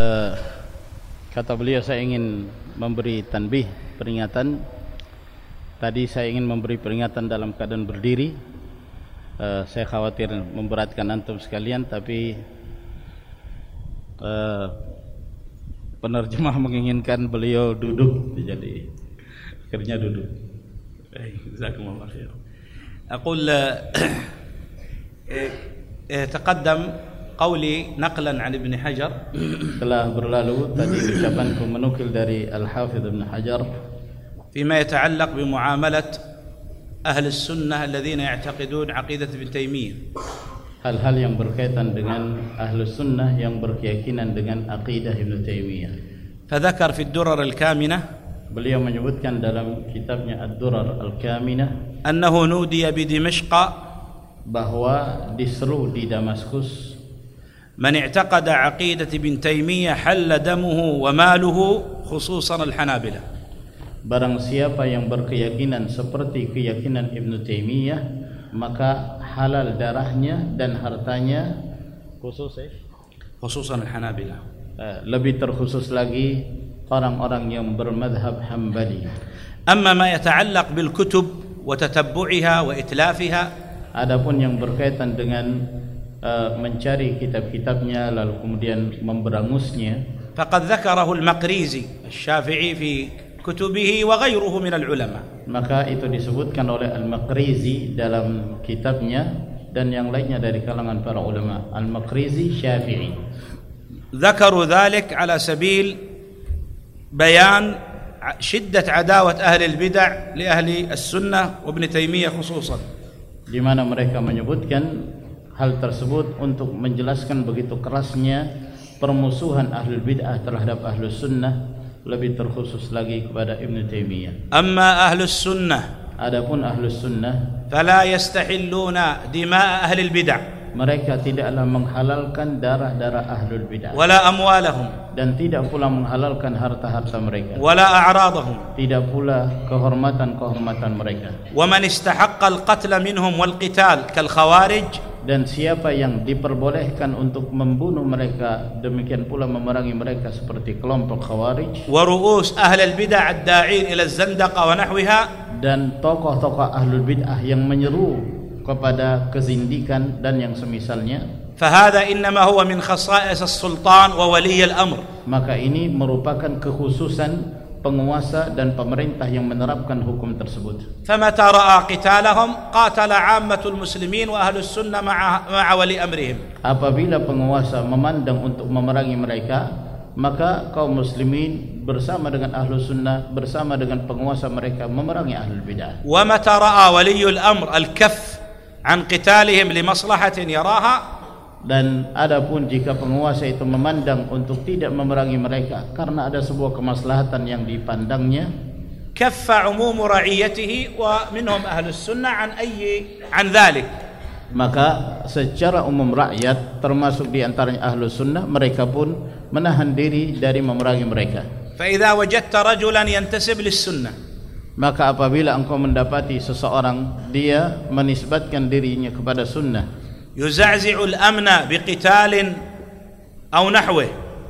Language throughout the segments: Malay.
Eh, Kata beliau, saya ingin memberi tanbih, peringatan. Tadi saya ingin memberi peringatan dalam keadaan berdiri. Saya khawatir memberatkan antum sekalian, tapi penerjemah menginginkan beliau duduk, jadi akhirnya duduk. Jazakumullah khair. أقول تقدم قولي نقلا عن ابن حجر. Telah berlalu tadi ucapanku menukil dari Al-Hafidh Ibn Hajar فيما يتعلق بمعاملة أهل السنة الذين يعتقدون عقيدة ابن تيمية. hal-hal yang berkaitan dengan Ahlus Sunnah yang berkeyakinan dengan aqidah Ibn Taimiyah. فذكر في الدرر الكامنة, Beliau menyebutkan dalam kitabnya Ad-Durar Al-Kaminah أنه نودي بدمشق bahwa diseru di Damaskus, من اعتقد عقيدة ابن تيمية حل دمه وماله خصوصا الحنابلة. barang siapa yang berkeyakinan seperti keyakinan Ibn Taimiyah, maka halal darahnya dan hartanya, خصوصا الحنابلة. lebih terkhusus lagi orang-orang yang bermadhab Hambali. أما ما يتعلق بالكتب وتتبعها وإتلافها, Adapun yang berkaitan dengan mencari kitab-kitabnya lalu kemudian memberangusnya, فقد ذكره المقريزي الشافعي في كتبه وغيره من العلماء. maka itu disebutkan oleh Al-Maqrizi dalam kitabnya dan yang lainnya dari kalangan para ulama. Al-Maqrizi Syafi'i. ذكروا ذلك على سبيل بيان شدة عداوة أهل البدع لأهل السنة وابن تيمية خصوصا. Di mana mereka menyebutkan hal tersebut untuk menjelaskan begitu kerasnya permusuhan ahlul bid'ah terhadap ahlus sunnah, lebih terkhusus lagi kepada Ibn Taimiyah. أما أهل السنة Adapun ahlus sunnah, فلا يستحلون دماء أهل البدع mereka tidaklah menghalalkan darah-darah ahlul bid'ah ولا أموالهم dan tidak pula menghalalkan harta-harta mereka, ولا أعراضهم. tidak pula kehormatan-kehormatan mereka. ومن استحق القتل منهم والقتال كالخوارج, Dan siapa yang diperbolehkan untuk membunuh mereka, demikian pula memerangi mereka seperti kelompok Khawarij ورؤوس أهل البدع الداعين إلى الزندقة ونحوها, dan tokoh-tokoh ahlul bid'ah yang menyeru kepada kezindikan dan yang semisalnya, فهذا إنما هو من خصائص السلطان وولي الأمر. maka ini merupakan kekhususan penguasa dan pemerintah yang menerapkan hukum tersebut. فمتى رأى قتالهم قاتل عامة المسلمين وأهل السنة مع ولي أمرهم. Apabila penguasa memandang untuk memerangi mereka, maka kaum muslimin bersama dengan ahlu sunnah, bersama dengan penguasa mereka memerangi ahlul bid'ah. ومتى رأى ولي الأمر الكف عن قتالهم لمصلحة يراها, Dan adapun jika penguasa itu memandang untuk tidak memerangi mereka karena ada sebuah kemaslahatan yang dipandangnya, كف عموم رعيته ومنهم أهل السنة عن ذلك. maka secara umum rakyat termasuk di antaranya ahlu sunnah, mereka pun menahan diri dari memerangi mereka. فإذا وجدت رجلا ينتسب للسنة, Maka apabila engkau mendapati seseorang dia menisbatkan dirinya kepada sunnah, يزعزع الأمن بقتال أو نحوه,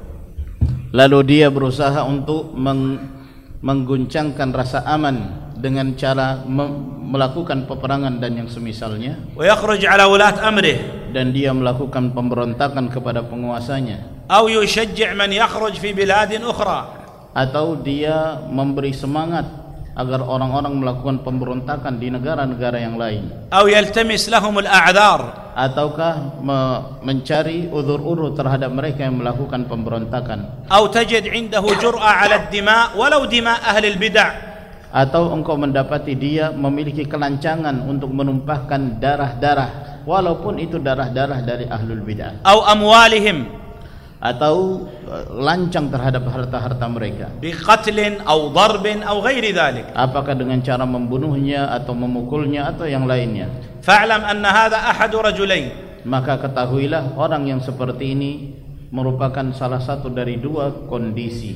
lalu dia berusaha untuk mengguncangkan rasa aman dengan cara melakukan peperangan dan yang semisalnya, ويخرج على ولاة أمره, dan dia melakukan pemberontakan kepada penguasanya, أو يشجع من يخرج في بلاد أخرى, atau dia memberi semangat agar orang-orang melakukan pemberontakan di negara-negara yang lain, أو يلتمس لهم الأعذار, ataukah mencari uzur-uzur terhadap mereka yang melakukan pemberontakan, أو تجد عنده جرأة على الدماء ولو دماء أهل البدع, atau engkau mendapati dia memiliki kelancangan untuk menumpahkan darah-darah walaupun itu darah-darah dari ahlul bid'ah, أو أموالهم atau lancang terhadap harta-harta mereka, بقتل أو ضرب أو غير ذلك. apakah dengan cara membunuhnya atau memukulnya atau yang lainnya. فاعلم أن هذا أحد رجلين, Maka ketahuilah orang yang seperti ini merupakan salah satu dari dua kondisi.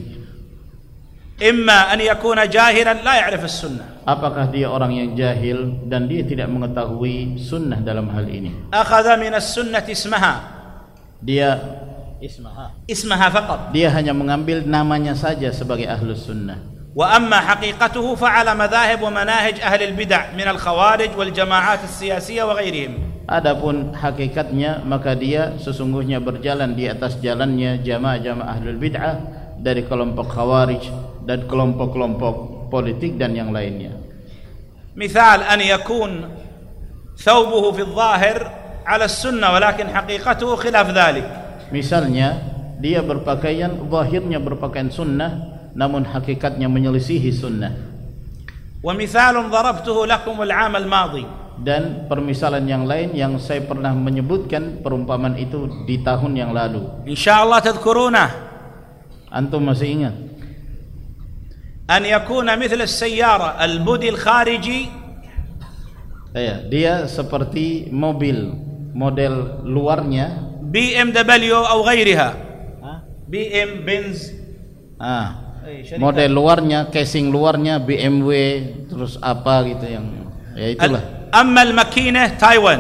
إما أن يكون جاهلا لا يعرف السنة, Apakah dia orang yang jahil dan dia tidak mengetahui sunnah dalam hal ini. أخذ من السنة اسمها, Dia ismaha faqat. Dia hanya mengambil namanya saja sebagai Ahlus Sunnah. Wa amma haqiqatuhu fa'ala madhahib wa manahij ahli al-bid'ah min al-khawarij wal jama'at as-siyasiyah wa ghairihim. Adapun hakikatnya, maka dia sesungguhnya berjalan di atas jalannya jamaah-jamaah Ahlul Bid'ah dari kelompok Khawarij dan kelompok-kelompok politik dan yang lainnya. Misal an yakun thawbuhu fi adh-dhahir 'ala as-sunnah walakin haqiqatuhu khilaf dhalik. Misalnya dia berpakaian zahirnya berpakaian sunnah namun hakikatnya menyelisihi sunnah. Wa mithalun darabtuhu lakum al-'am al-madi. Dan permisalan yang lain yang saya pernah menyebutkan perumpamaan itu di tahun yang lalu. Insyaallah tadhkurunah. Antum masih ingat? An yakuna mithl as-sayyara al-budi al-khariji. Ya, dia seperti mobil model luarnya BMW atau ghairiha. BM, Benz. Model luarnya, casing luarnya BMW terus apa gitu yang ya itulah. Amma al-makinah Taiwan.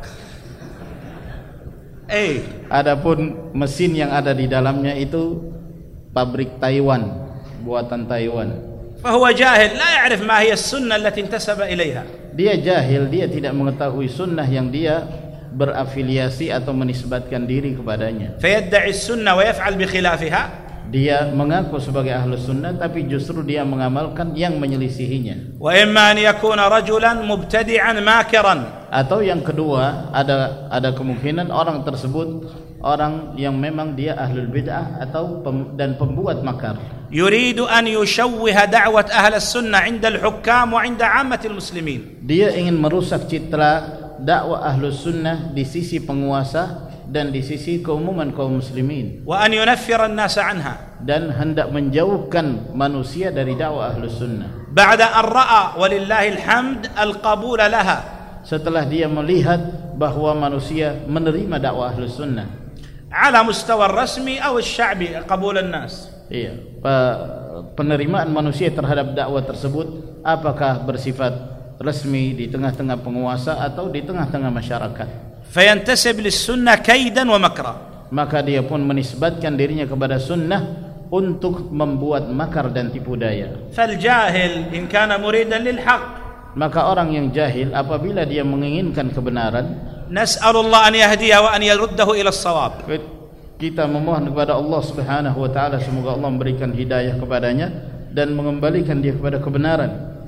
Adapun mesin yang ada di dalamnya itu pabrik Taiwan, buatan Taiwan. Fahuwa jahil, la ya'rif ma hiya as-sunnah allati intasaba ilaiha. Dia jahil, dia tidak mengetahui sunnah yang dia berafiliasi atau menisbatkan diri kepadanya. Fayadda'i as-sunnah wa yaf'al bi khilafiha. Dia mengaku sebagai Ahlus Sunnah tapi justru dia mengamalkan yang menyelisihinya. Wa imma an yakuna rajulan mubtadi'an makiran. Atau yang kedua, ada kemungkinan orang tersebut orang yang memang dia Ahlul Bid'ah atau dan pembuat makar. Yuridu an yushawwiha da'wat ahli sunnah 'inda al-hukam wa 'inda 'ammatil muslimin. Dia ingin merusak citra dakwah Ahlus Sunnah di sisi penguasa dan di sisi keumuman kaum muslimin. Wa an yunaffira an-nasa 'anha. Dan hendak menjauhkan manusia dari dakwah Ahlus Sunnah. Ba'da an ra'a walillahi alhamd al-qabul laha. Setelah dia melihat bahwa manusia menerima dakwah Ahlus Sunnah ala mustawa rasmi atau sya'bi qabul an-nas. Iya, penerimaan manusia terhadap dakwah tersebut apakah bersifat resmi di tengah-tengah penguasa atau di tengah-tengah masyarakat. Fayantasib lis-sunnah kaidan wa makra. Maka dia pun menisbatkan dirinya kepada sunnah untuk membuat makar dan tipu daya. Fal jahil in kana muridan lil haqq. Maka orang yang jahil apabila dia menginginkan kebenaran, nas'alullah an yahdiya wa an yaruddahu ila as-shawab. Kita memohon kepada Allah Subhanahu wa taala semoga Allah memberikan hidayah kepadanya dan mengembalikan dia kepada kebenaran.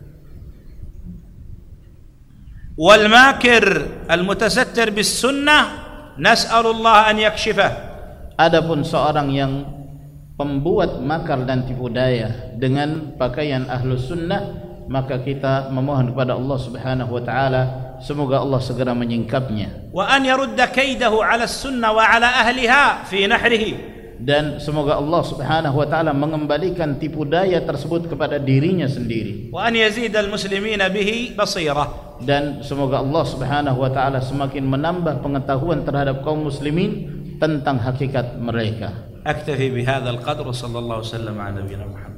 Wal makir al mutasattir bis sunnah nas'alullah an yakshifah. Adapun seorang yang pembuat makar dan tipu daya dengan pakaian Ahlus Sunnah, maka kita memohon kepada Allah Subhanahu wa taala semoga Allah segera menyingkapnya. Wa an yarudda kaidahu 'ala as-sunnah wa 'ala ahliha fi nahrihi. Dan semoga Allah Subhanahu wa taala mengembalikan tipu daya tersebut kepada dirinya sendiri. Wa an yazid al-muslimina bihi basirah. Dan semoga Allah Subhanahu wa taala semakin menambah pengetahuan terhadap kaum muslimin tentang hakikat mereka. Aktafi bihadzal qadr sallallahu alaihi wasallam ala nabiyina Muhammad.